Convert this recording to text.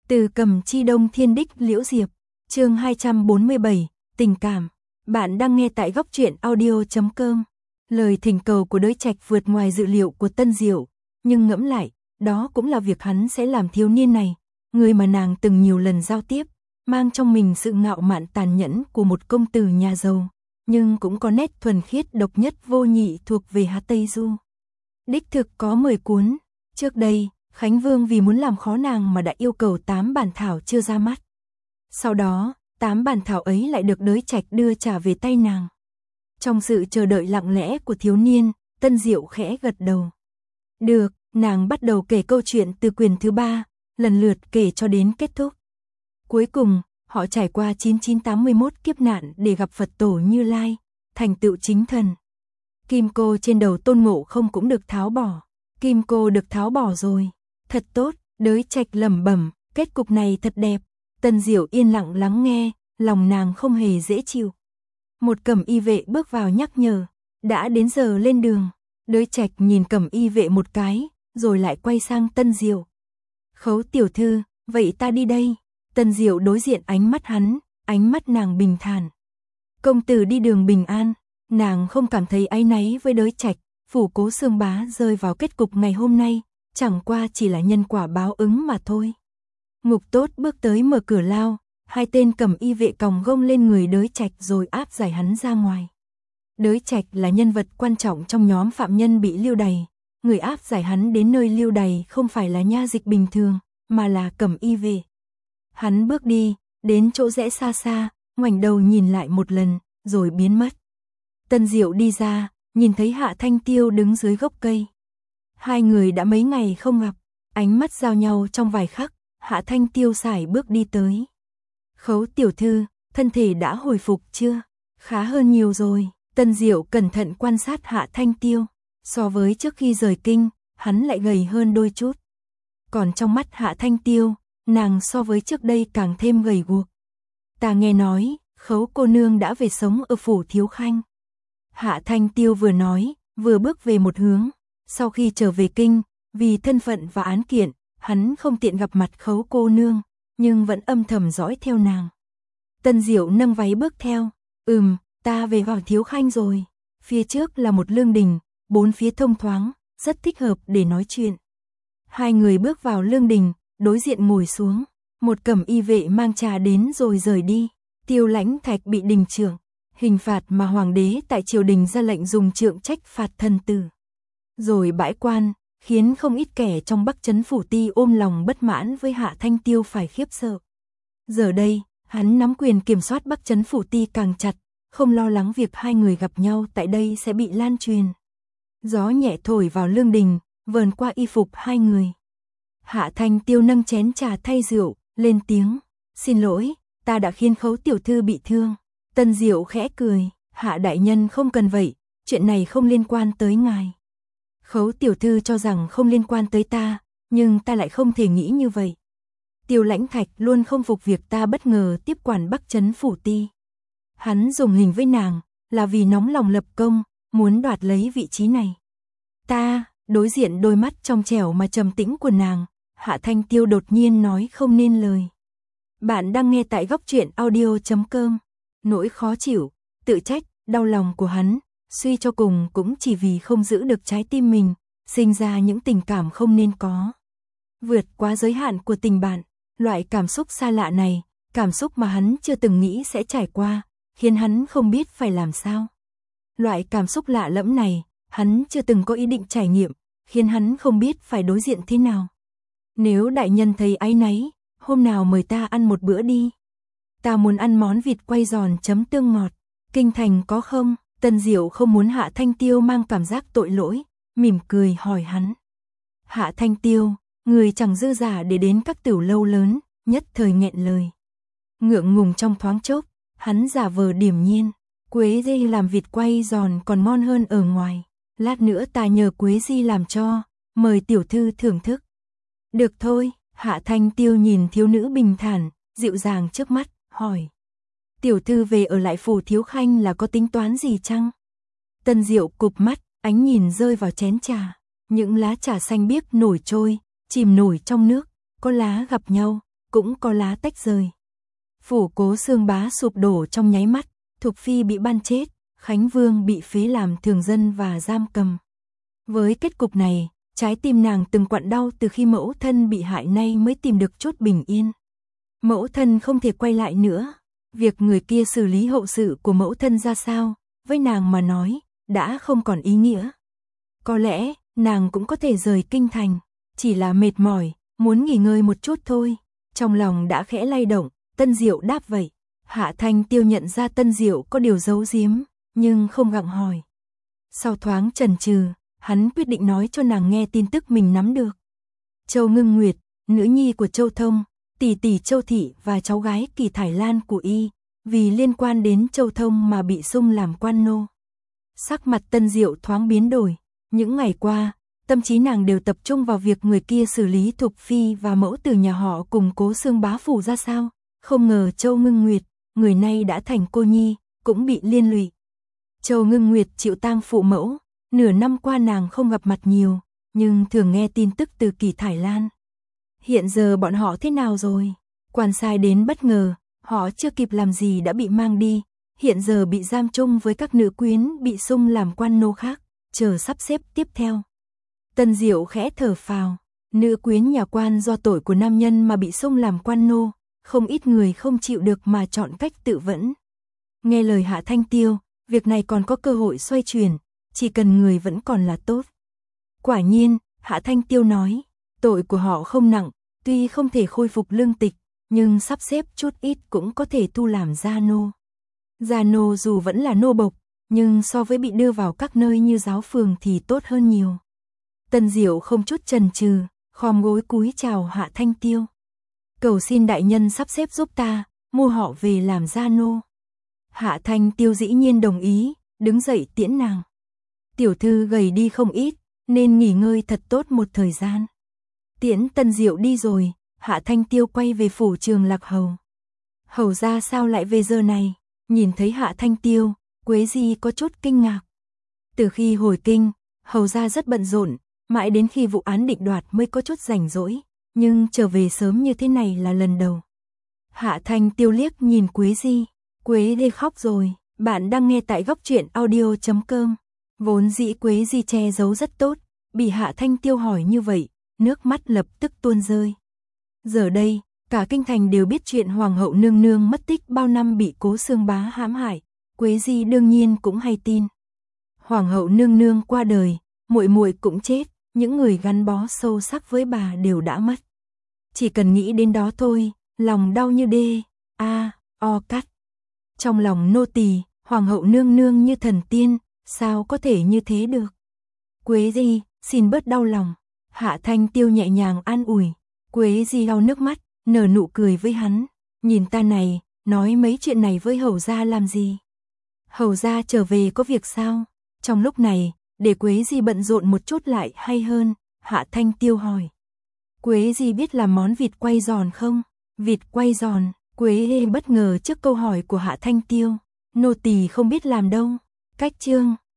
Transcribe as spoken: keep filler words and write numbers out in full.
Từ Cầm Chi Đông Thiên Đích Liễu Diệp, chương hai trăm bốn mươi bảy, tình cảm. Bạn đang nghe tại góc truyện audio chấm com. Lời thỉnh cầu của Đới Trạch vượt ngoài dự liệu của Tân Diệu, nhưng ngẫm lại, đó cũng là việc hắn sẽ làm thiếu niên này, người mà nàng từng nhiều lần giao tiếp, mang trong mình sự ngạo mạn tàn nhẫn của một công tử nhà giàu, nhưng cũng có nét thuần khiết độc nhất vô nhị thuộc về Hà Tây Du. Đích thực có mười cuốn, trước đây, Khánh Vương vì muốn làm khó nàng mà đã yêu cầu tám bản thảo chưa ra mắt. Sau đó, tám bản thảo ấy lại được Đới Trạch đưa trả về tay nàng. Trong sự chờ đợi lặng lẽ của thiếu niên, Tân Diệu khẽ gật đầu. Được, nàng bắt đầu kể câu chuyện từ quyển thứ ba, lần lượt kể cho đến kết thúc. Cuối cùng, họ trải qua chín nghìn chín trăm tám mươi mốt kiếp nạn để gặp Phật Tổ Như Lai, thành tựu chính thần. Kim cô trên đầu Tôn Ngộ Không cũng được tháo bỏ. Kim cô được tháo bỏ rồi. Thật tốt, Đới Trạch lẩm bẩm, kết cục này thật đẹp. Tân Diệu yên lặng lắng nghe, lòng nàng không hề dễ chịu. Một cẩm y vệ bước vào nhắc nhở, đã đến giờ lên đường. Đới Trạch nhìn cẩm y vệ một cái, rồi lại quay sang Tân Diệu. Khấu tiểu thư, vậy ta đi đây. Tân Diệu đối diện ánh mắt hắn, ánh mắt nàng bình thản. Công tử đi đường bình an, nàng không cảm thấy áy náy với Đới Trạch, phủ Cố Xương Bá rơi vào kết cục ngày hôm nay, chẳng qua chỉ là nhân quả báo ứng mà thôi. Ngục Tốt bước tới mở cửa lao, hai tên cẩm y vệ còng gông lên người Đới Trạch rồi áp giải hắn ra ngoài. Đới Trạch là nhân vật quan trọng trong nhóm phạm nhân bị lưu đày, người áp giải hắn đến nơi lưu đày không phải là nha dịch bình thường, mà là cẩm y vệ. Hắn bước đi, đến chỗ rẽ xa xa, ngoảnh đầu nhìn lại một lần, rồi biến mất. Tân Diệu đi ra, nhìn thấy Hạ Thanh Tiêu đứng dưới gốc cây. Hai người đã mấy ngày không gặp, ánh mắt giao nhau trong vài khắc, Hạ Thanh Tiêu sải bước đi tới. Khấu tiểu thư, thân thể đã hồi phục chưa? Khá hơn nhiều rồi. Tân Diệu cẩn thận quan sát Hạ Thanh Tiêu. So với trước khi rời kinh, hắn lại gầy hơn đôi chút. Còn trong mắt Hạ Thanh Tiêu, nàng so với trước đây càng thêm gầy guộc. Ta nghe nói, Khấu cô nương đã về sống ở phủ Thiếu Khanh. Hạ Thanh Tiêu vừa nói, vừa bước về một hướng. Sau khi trở về kinh, vì thân phận và án kiện, hắn không tiện gặp mặt Khấu cô nương, nhưng vẫn âm thầm dõi theo nàng. Tân Diệu nâng váy bước theo. Ừm, ta về vào Thiếu Khanh rồi. Phía trước là một lương đình, bốn phía thông thoáng, rất thích hợp để nói chuyện. Hai người bước vào lương đình, đối diện ngồi xuống. Một cẩm y vệ mang trà đến rồi rời đi. Tiêu Lãnh Thạch bị đình trưởng, hình phạt mà hoàng đế tại triều đình ra lệnh dùng trượng trách phạt thần tử. Rồi bãi quan, khiến không ít kẻ trong Bắc Trấn Phủ Ti ôm lòng bất mãn với Hạ Thanh Tiêu phải khiếp sợ. Giờ đây, hắn nắm quyền kiểm soát Bắc Trấn Phủ Ti càng chặt, không lo lắng việc hai người gặp nhau tại đây sẽ bị lan truyền. Gió nhẹ thổi vào lương đình, vờn qua y phục hai người. Hạ Thanh Tiêu nâng chén trà thay rượu, lên tiếng, xin lỗi, ta đã khiến Khấu tiểu thư bị thương. Tân Diệu khẽ cười, Hạ đại nhân không cần vậy, chuyện này không liên quan tới ngài. Khấu tiểu thư cho rằng không liên quan tới ta, nhưng ta lại không thể nghĩ như vậy. Tiêu Lãnh Thạch luôn không phục việc ta bất ngờ tiếp quản Bắc Trấn Phủ Ti. Hắn dùng hình với nàng, là vì nóng lòng lập công, muốn đoạt lấy vị trí này. Ta, đối diện đôi mắt trong trẻo mà trầm tĩnh của nàng, Hạ Thanh Tiêu đột nhiên nói không nên lời. Bạn đang nghe tại góc truyện audio chấm com. Nỗi khó chịu, tự trách, đau lòng của hắn, suy cho cùng cũng chỉ vì không giữ được trái tim mình, sinh ra những tình cảm không nên có. Vượt quá giới hạn của tình bạn, loại cảm xúc xa lạ này, cảm xúc mà hắn chưa từng nghĩ sẽ trải qua, khiến hắn không biết phải làm sao. Loại cảm xúc lạ lẫm này, hắn chưa từng có ý định trải nghiệm, khiến hắn không biết phải đối diện thế nào. Nếu đại nhân thấy áy náy, hôm nào mời ta ăn một bữa đi. Ta muốn ăn món vịt quay giòn chấm tương ngọt. Kinh thành có không? Tân Diệu không muốn Hạ Thanh Tiêu mang cảm giác tội lỗi, mỉm cười hỏi hắn. Hạ Thanh Tiêu, người chẳng dư giả để đến các tiểu lâu lớn, nhất thời nghẹn lời. Ngượng ngùng trong thoáng chốc, hắn giả vờ điềm nhiên. Quế Di làm vịt quay giòn còn ngon hơn ở ngoài. Lát nữa ta nhờ Quế Di làm cho, mời tiểu thư thưởng thức. Được thôi, Hạ Thanh Tiêu nhìn thiếu nữ bình thản, dịu dàng trước mắt, hỏi. Tiểu thư về ở lại phủ Thiếu Khanh là có tính toán gì chăng? Tân Diệu cụp mắt, ánh nhìn rơi vào chén trà. Những lá trà xanh biếc nổi trôi, chìm nổi trong nước, có lá gặp nhau, cũng có lá tách rời. Phủ Cố Xương Bá sụp đổ trong nháy mắt, Thục Phi bị ban chết, Khánh Vương bị phế làm thường dân và giam cầm. Với kết cục này, trái tim nàng từng quặn đau từ khi mẫu thân bị hại nay mới tìm được chút bình yên. Mẫu thân không thể quay lại nữa, việc người kia xử lý hậu sự của mẫu thân ra sao, với nàng mà nói, đã không còn ý nghĩa. Có lẽ, nàng cũng có thể rời kinh thành, chỉ là mệt mỏi, muốn nghỉ ngơi một chút thôi. Trong lòng đã khẽ lay động, Tân Diệu đáp vậy. Hạ Thanh Tiêu nhận ra Tân Diệu có điều giấu giếm, nhưng không gặng hỏi. Sau thoáng chần chừ, hắn quyết định nói cho nàng nghe tin tức mình nắm được. Châu Ngưng Nguyệt, nữ nhi của Châu Thông, tỷ tỷ Châu Thị và cháu gái Kỳ Thải Lan của y, vì liên quan đến Châu Thông mà bị sung làm quan nô. Sắc mặt Tân Diệu thoáng biến đổi, những ngày qua, tâm trí nàng đều tập trung vào việc người kia xử lý Thục Phi và mẫu tử nhà họ cùng Cố Xương Bá phủ ra sao. Không ngờ Châu Ngưng Nguyệt, người nay đã thành cô nhi, cũng bị liên lụy. Châu Ngưng Nguyệt chịu tang phụ mẫu, nửa năm qua nàng không gặp mặt nhiều, nhưng thường nghe tin tức từ Kỳ Thải Lan. Hiện giờ bọn họ thế nào rồi? Quan sai đến bất ngờ, họ chưa kịp làm gì đã bị mang đi, hiện giờ bị giam chung với các nữ quyến bị sung làm quan nô khác, chờ sắp xếp tiếp theo. Tân Diệu khẽ thở phào, nữ quyến nhà quan do tội của nam nhân mà bị sung làm quan nô, không ít người không chịu được mà chọn cách tự vẫn. Nghe lời Hạ Thanh Tiêu, việc này còn có cơ hội xoay chuyển, chỉ cần người vẫn còn là tốt. Quả nhiên, Hạ Thanh Tiêu nói, tội của họ không nặng, tuy không thể khôi phục lương tịch, nhưng sắp xếp chút ít cũng có thể thu làm gia nô. Gia nô dù vẫn là nô bộc, nhưng so với bị đưa vào các nơi như giáo phường thì tốt hơn nhiều. Tân Diệu không chút chần chừ, khom gối cúi chào Hạ Thanh Tiêu. Cầu xin đại nhân sắp xếp giúp ta, mua họ về làm gia nô. Hạ Thanh Tiêu dĩ nhiên đồng ý, đứng dậy tiễn nàng. Tiểu thư gầy đi không ít, nên nghỉ ngơi thật tốt một thời gian. Tiễn Tân Diệu đi rồi, Hạ Thanh Tiêu quay về phủ Trường Lạc Hầu. Hầu ra sao lại về giờ này? Nhìn thấy Hạ Thanh Tiêu, Quế Di có chút kinh ngạc. Từ khi hồi kinh, hầu ra rất bận rộn, mãi đến khi vụ án định đoạt mới có chút rảnh rỗi, nhưng trở về sớm như thế này là lần đầu. Hạ Thanh Tiêu liếc nhìn Quế Di, Quế Di khóc rồi. Bạn đang nghe tại góc truyện audio chấm com. Vốn dĩ Quế Di che giấu rất tốt, bị Hạ Thanh Tiêu hỏi như vậy, nước mắt lập tức tuôn rơi. Giờ đây, cả kinh thành đều biết chuyện hoàng hậu nương nương mất tích bao năm bị Cố Xương Bá hãm hại, Quế Di đương nhiên cũng hay tin. Hoàng hậu nương nương qua đời, muội muội cũng chết, những người gắn bó sâu sắc với bà đều đã mất. Chỉ cần nghĩ đến đó thôi, lòng đau như đê, a, o cắt. Trong lòng nô tỳ, hoàng hậu nương nương như thần tiên, sao có thể như thế được? Quế Di, xin bớt đau lòng. Hạ Thanh Tiêu nhẹ nhàng an ủi. Quế Di lau nước mắt, nở nụ cười với hắn. Nhìn ta này, nói mấy chuyện này với hầu gia làm gì? Hầu gia trở về có việc sao? Trong lúc này, để Quế Di bận rộn một chút lại hay hơn, Hạ Thanh Tiêu hỏi. Quế Di biết làm món vịt quay giòn không? Vịt quay giòn, Quế Di bất ngờ trước câu hỏi của Hạ Thanh Tiêu. Nô tỳ không biết làm đâu. Cách chương